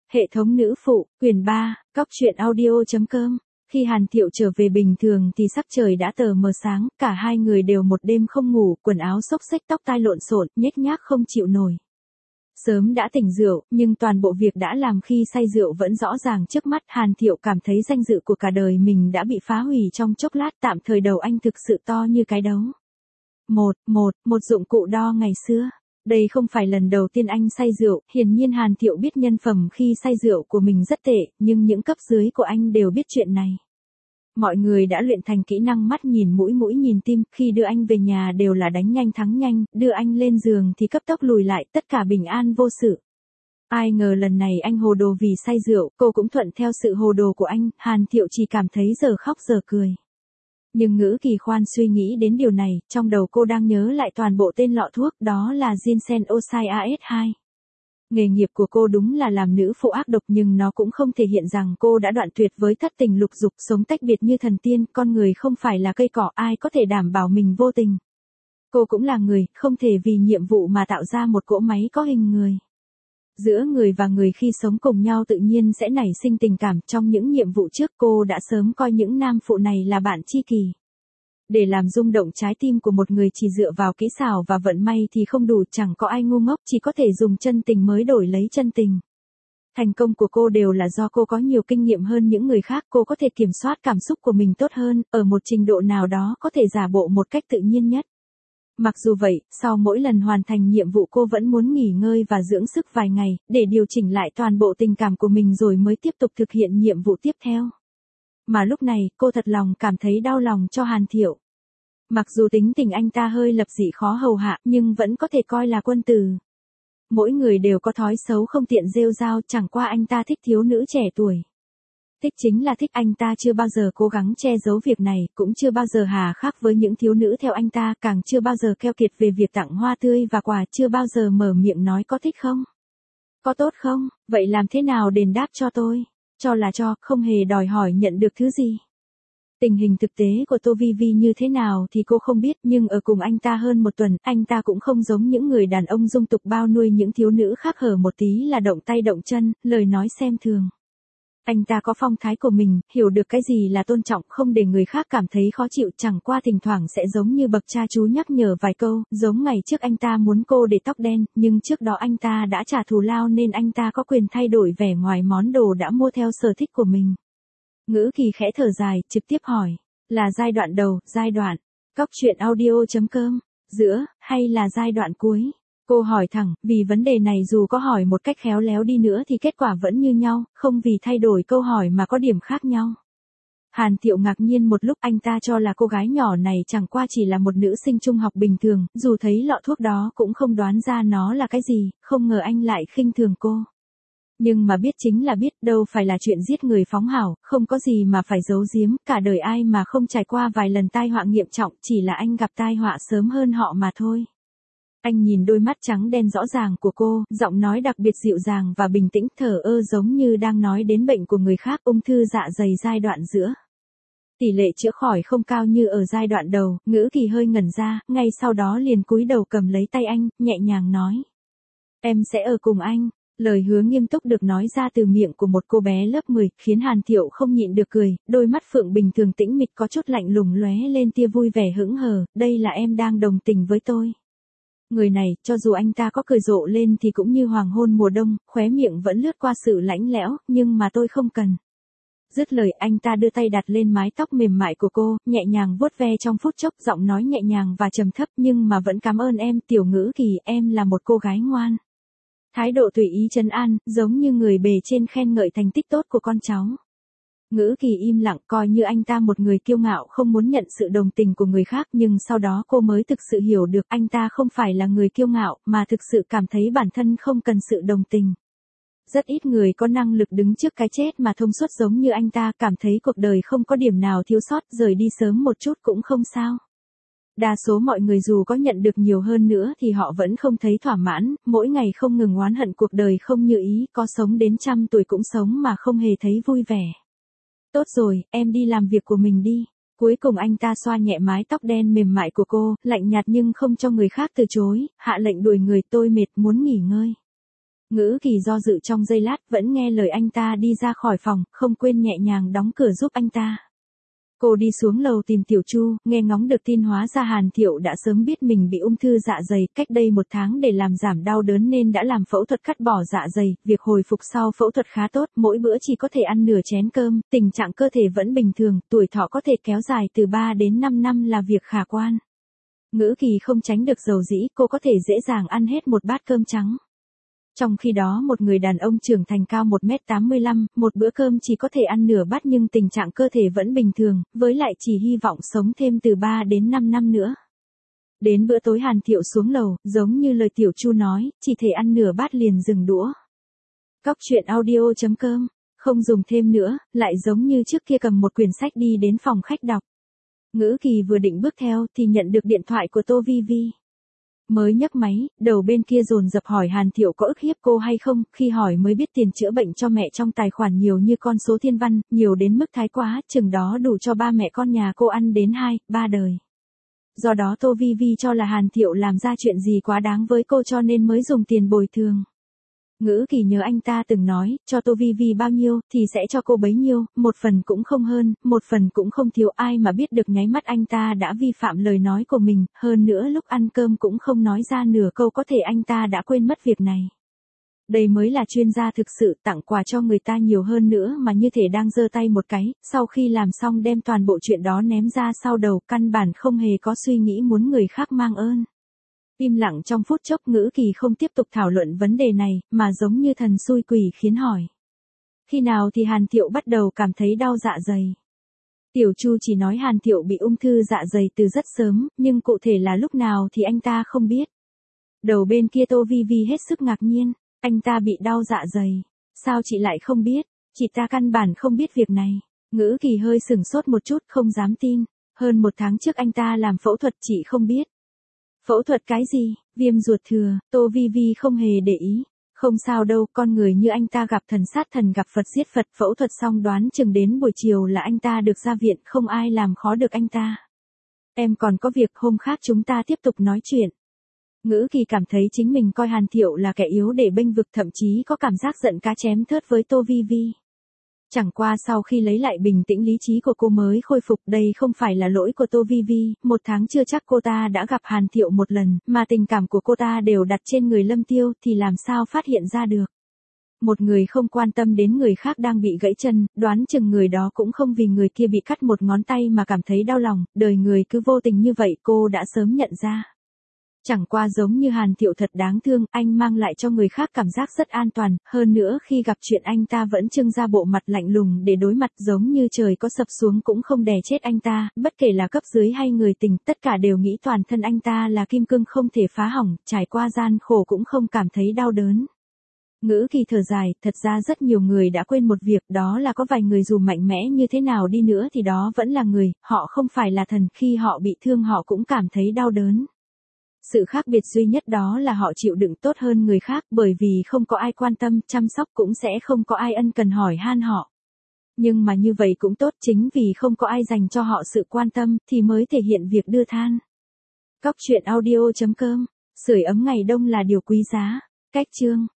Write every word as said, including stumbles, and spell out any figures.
Hệ thống nữ phụ, quyển ba, cóc truyện audio.com. Khi Hàn Thiệu trở về bình thường thì sắc trời đã tờ mờ sáng, cả hai người đều một đêm không ngủ, quần áo xốc xếch, tóc tai lộn xộn, nhếch nhác không chịu nổi. Sớm đã tỉnh rượu, nhưng toàn bộ việc đã làm khi say rượu vẫn rõ ràng trước mắt. Hàn Thiệu cảm thấy danh dự của cả đời mình đã bị phá hủy trong chốc lát, tạm thời đầu anh thực sự to như cái đấu. Một, một, một dụng cụ đo ngày xưa. Đây không phải lần đầu tiên anh say rượu, hiển nhiên Hàn Thiệu biết nhân phẩm khi say rượu của mình rất tệ, nhưng những cấp dưới của anh đều biết chuyện này. Mọi người đã luyện thành kỹ năng mắt nhìn mũi mũi nhìn tim, khi đưa anh về nhà đều là đánh nhanh thắng nhanh, đưa anh lên giường thì cấp tốc lùi lại, tất cả bình an vô sự. Ai ngờ lần này anh hồ đồ vì say rượu, cô cũng thuận theo sự hồ đồ của anh, Hàn Thiệu chỉ cảm thấy giờ khóc giờ cười. Nhưng Ngữ Kỳ khoan suy nghĩ đến điều này, trong đầu cô đang nhớ lại toàn bộ tên lọ thuốc, đó là Ginseng Osai a ét hai. Nghề nghiệp của cô đúng là làm nữ phụ ác độc, nhưng nó cũng không thể hiện rằng cô đã đoạn tuyệt với thất tình lục dục, sống tách biệt như thần tiên. Con người không phải là cây cỏ, ai có thể đảm bảo mình vô tình. Cô cũng là người, không thể vì nhiệm vụ mà tạo ra một cỗ máy có hình người. Giữa người và người khi sống cùng nhau tự nhiên sẽ nảy sinh tình cảm. Trong những nhiệm vụ trước, cô đã sớm coi những nam phụ này là bạn tri kỷ. Để làm rung động trái tim của một người chỉ dựa vào kỹ xảo và vận may thì không đủ, chẳng có ai ngu ngốc, chỉ có thể dùng chân tình mới đổi lấy chân tình. Thành công của cô đều là do cô có nhiều kinh nghiệm hơn những người khác, cô có thể kiểm soát cảm xúc của mình tốt hơn, ở một trình độ nào đó có thể giả bộ một cách tự nhiên nhất. Mặc dù vậy, sau mỗi lần hoàn thành nhiệm vụ cô vẫn muốn nghỉ ngơi và dưỡng sức vài ngày, để điều chỉnh lại toàn bộ tình cảm của mình rồi mới tiếp tục thực hiện nhiệm vụ tiếp theo. Mà lúc này, cô thật lòng cảm thấy đau lòng cho Hàn Thiệu. Mặc dù tính tình anh ta hơi lập dị khó hầu hạ, nhưng vẫn có thể coi là quân tử. Mỗi người đều có thói xấu không tiện rêu rao, chẳng qua anh ta thích thiếu nữ trẻ tuổi. Thích chính là thích, anh ta chưa bao giờ cố gắng che giấu việc này, cũng chưa bao giờ hà khắc với những thiếu nữ theo anh ta, càng chưa bao giờ keo kiệt về việc tặng hoa tươi và quà, chưa bao giờ mở miệng nói có thích không? Có tốt không? Vậy làm thế nào đền đáp cho tôi? Cho là cho, không hề đòi hỏi nhận được thứ gì. Tình hình thực tế của Tô Vi Vi như thế nào thì cô không biết, nhưng ở cùng anh ta hơn một tuần, anh ta cũng không giống những người đàn ông dung tục bao nuôi những thiếu nữ khác, hở một tí là động tay động chân, lời nói xem thường. Anh ta có phong thái của mình, hiểu được cái gì là tôn trọng, không để người khác cảm thấy khó chịu, chẳng qua thỉnh thoảng sẽ giống như bậc cha chú nhắc nhở vài câu, giống ngày trước anh ta muốn cô để tóc đen, nhưng trước đó anh ta đã trả thù lao nên anh ta có quyền thay đổi vẻ ngoài món đồ đã mua theo sở thích của mình. Ngữ Kỳ khẽ thở dài, trực tiếp hỏi, là giai đoạn đầu, giai đoạn, cóc truyện audio.com, giữa, hay là giai đoạn cuối? Cô hỏi thẳng, vì vấn đề này dù có hỏi một cách khéo léo đi nữa thì kết quả vẫn như nhau, không vì thay đổi câu hỏi mà có điểm khác nhau. Hàn Thiệu ngạc nhiên một lúc, anh ta cho là cô gái nhỏ này chẳng qua chỉ là một nữ sinh trung học bình thường, dù thấy lọ thuốc đó cũng không đoán ra nó là cái gì, không ngờ anh lại khinh thường cô. Nhưng mà biết chính là biết, đâu phải là chuyện giết người phóng hảo, không có gì mà phải giấu giếm, cả đời ai mà không trải qua vài lần tai họa nghiêm trọng, chỉ là anh gặp tai họa sớm hơn họ mà thôi. Anh nhìn đôi mắt trắng đen rõ ràng của cô, giọng nói đặc biệt dịu dàng và bình tĩnh, thờ ơ giống như đang nói đến bệnh của người khác, ung thư dạ dày giai đoạn giữa. Tỷ lệ chữa khỏi không cao như ở giai đoạn đầu. Ngữ Kỳ hơi ngẩn ra, ngay sau đó liền cúi đầu cầm lấy tay anh, nhẹ nhàng nói. Em sẽ ở cùng anh. Lời hứa nghiêm túc được nói ra từ miệng của một cô bé lớp mười, khiến Hàn Thiệu không nhịn được cười, đôi mắt phượng bình thường tĩnh mịch có chút lạnh lùng lóe lên tia vui vẻ hững hờ, đây là em đang đồng tình với tôi. Người này, cho dù anh ta có cười rộ lên thì cũng như hoàng hôn mùa đông, khóe miệng vẫn lướt qua sự lãnh lẽo, nhưng mà tôi không cần. Dứt lời, anh ta đưa tay đặt lên mái tóc mềm mại của cô, nhẹ nhàng vuốt ve trong phút chốc, giọng nói nhẹ nhàng và trầm thấp, nhưng mà vẫn cảm ơn em, Tiểu Ngữ Kỳ, em là một cô gái ngoan. Thái độ tùy ý trấn an, giống như người bề trên khen ngợi thành tích tốt của con cháu. Ngữ Kỳ im lặng, coi như anh ta một người kiêu ngạo không muốn nhận sự đồng tình của người khác, nhưng sau đó cô mới thực sự hiểu được anh ta không phải là người kiêu ngạo, mà thực sự cảm thấy bản thân không cần sự đồng tình. Rất ít người có năng lực đứng trước cái chết mà thông suốt giống như anh ta, cảm thấy cuộc đời không có điểm nào thiếu sót, rời đi sớm một chút cũng không sao. Đa số mọi người dù có nhận được nhiều hơn nữa thì họ vẫn không thấy thỏa mãn, mỗi ngày không ngừng oán hận cuộc đời không như ý, có sống đến trăm tuổi cũng sống mà không hề thấy vui vẻ. Tốt rồi, em đi làm việc của mình đi. Cuối cùng anh ta xoa nhẹ mái tóc đen mềm mại của cô, lạnh nhạt nhưng không cho người khác từ chối, hạ lệnh đuổi người, tôi mệt muốn nghỉ ngơi. Ngữ Kỳ do dự trong giây lát, vẫn nghe lời anh ta đi ra khỏi phòng, không quên nhẹ nhàng đóng cửa giúp anh ta. Cô đi xuống lầu tìm Tiểu Chu, nghe ngóng được tin hóa ra Hàn Thiệu đã sớm biết mình bị ung thư dạ dày, cách đây một tháng để làm giảm đau đớn nên đã làm phẫu thuật cắt bỏ dạ dày, việc hồi phục sau phẫu thuật khá tốt, mỗi bữa chỉ có thể ăn nửa chén cơm, tình trạng cơ thể vẫn bình thường, tuổi thọ có thể kéo dài từ ba đến năm năm là việc khả quan. Ngữ Kỳ không tránh được dầu dĩ, cô có thể dễ dàng ăn hết một bát cơm trắng. Trong khi đó một người đàn ông trưởng thành cao một mét tám mươi lăm, một bữa cơm chỉ có thể ăn nửa bát nhưng tình trạng cơ thể vẫn bình thường, với lại chỉ hy vọng sống thêm từ ba đến năm năm nữa. Đến bữa tối Hàn Thiệu xuống lầu, giống như lời Tiểu Chu nói, chỉ thể ăn nửa bát liền dừng đũa. Cóc truyện audio chấm com, không dùng thêm nữa, lại giống như trước kia cầm một quyển sách đi đến phòng khách đọc. Ngữ Kỳ vừa định bước theo thì nhận được điện thoại của Tô Vi Vi. Mới nhấc máy, đầu bên kia dồn dập hỏi Hàn Thiệu có ức hiếp cô hay không, khi hỏi mới biết tiền chữa bệnh cho mẹ trong tài khoản nhiều như con số thiên văn, nhiều đến mức thái quá, chừng đó đủ cho ba mẹ con nhà cô ăn đến hai, ba đời. Do đó Tô Vi Vi cho là Hàn Thiệu làm ra chuyện gì quá đáng với cô cho nên mới dùng tiền bồi thường. Ngữ Kỳ nhớ anh ta từng nói, cho Tô Vi Vi bao nhiêu, thì sẽ cho cô bấy nhiêu, một phần cũng không hơn, một phần cũng không thiếu, ai mà biết được nháy mắt anh ta đã vi phạm lời nói của mình, hơn nữa lúc ăn cơm cũng không nói ra nửa câu, có thể anh ta đã quên mất việc này. Đây mới là chuyên gia thực sự, tặng quà cho người ta nhiều hơn nữa mà như thể đang giơ tay một cái, sau khi làm xong đem toàn bộ chuyện đó ném ra sau đầu, căn bản không hề có suy nghĩ muốn người khác mang ơn. Im lặng trong phút chốc, Ngữ Kỳ không tiếp tục thảo luận vấn đề này, mà giống như thần xui quỷ khiến hỏi. Khi nào thì Hàn Thiệu bắt đầu cảm thấy đau dạ dày? Tiểu Chu chỉ nói Hàn Thiệu bị ung thư dạ dày từ rất sớm, nhưng cụ thể là lúc nào thì anh ta không biết. Đầu bên kia Tô Vi Vi hết sức ngạc nhiên, anh ta bị đau dạ dày. Sao chị lại không biết? Chị ta căn bản không biết việc này. Ngữ Kỳ hơi sửng sốt một chút, không dám tin. Hơn một tháng trước anh ta làm phẫu thuật chị không biết. Phẫu thuật cái gì? Viêm ruột thừa, Tô Vi Vi không hề để ý. Không sao đâu, con người như anh ta gặp thần sát thần gặp Phật giết Phật, phẫu thuật xong đoán chừng đến buổi chiều là anh ta được ra viện, không ai làm khó được anh ta. Em còn có việc, hôm khác chúng ta tiếp tục nói chuyện. Ngữ Kỳ cảm thấy chính mình coi Hàn Thiệu là kẻ yếu để bênh vực, thậm chí có cảm giác giận cá chém thớt với Tô Vi Vi. Chẳng qua sau khi lấy lại bình tĩnh lý trí của cô mới khôi phục, đây không phải là lỗi của Tô Vi Vi, một tháng chưa chắc cô ta đã gặp Hàn Thiệu một lần, mà tình cảm của cô ta đều đặt trên người Lâm Tiêu thì làm sao phát hiện ra được. Một người không quan tâm đến người khác đang bị gãy chân, đoán chừng người đó cũng không vì người kia bị cắt một ngón tay mà cảm thấy đau lòng, đời người cứ vô tình như vậy, cô đã sớm nhận ra. Chẳng qua giống như Hàn Thiệu thật đáng thương, anh mang lại cho người khác cảm giác rất an toàn, hơn nữa khi gặp chuyện anh ta vẫn trưng ra bộ mặt lạnh lùng để đối mặt, giống như trời có sập xuống cũng không đè chết anh ta, bất kể là cấp dưới hay người tình, tất cả đều nghĩ toàn thân anh ta là kim cương không thể phá hỏng, trải qua gian khổ cũng không cảm thấy đau đớn. Ngữ Kỳ thở dài, thật ra rất nhiều người đã quên một việc, đó là có vài người dù mạnh mẽ như thế nào đi nữa thì đó vẫn là người, họ không phải là thần, khi họ bị thương họ cũng cảm thấy đau đớn. Sự khác biệt duy nhất đó là họ chịu đựng tốt hơn người khác, bởi vì không có ai quan tâm, chăm sóc, cũng sẽ không có ai ân cần hỏi han họ. Nhưng mà như vậy cũng tốt, chính vì không có ai dành cho họ sự quan tâm, thì mới thể hiện việc đưa than. Cóc truyện audio chấm com, sưởi ấm ngày đông là điều quý giá. Cách chương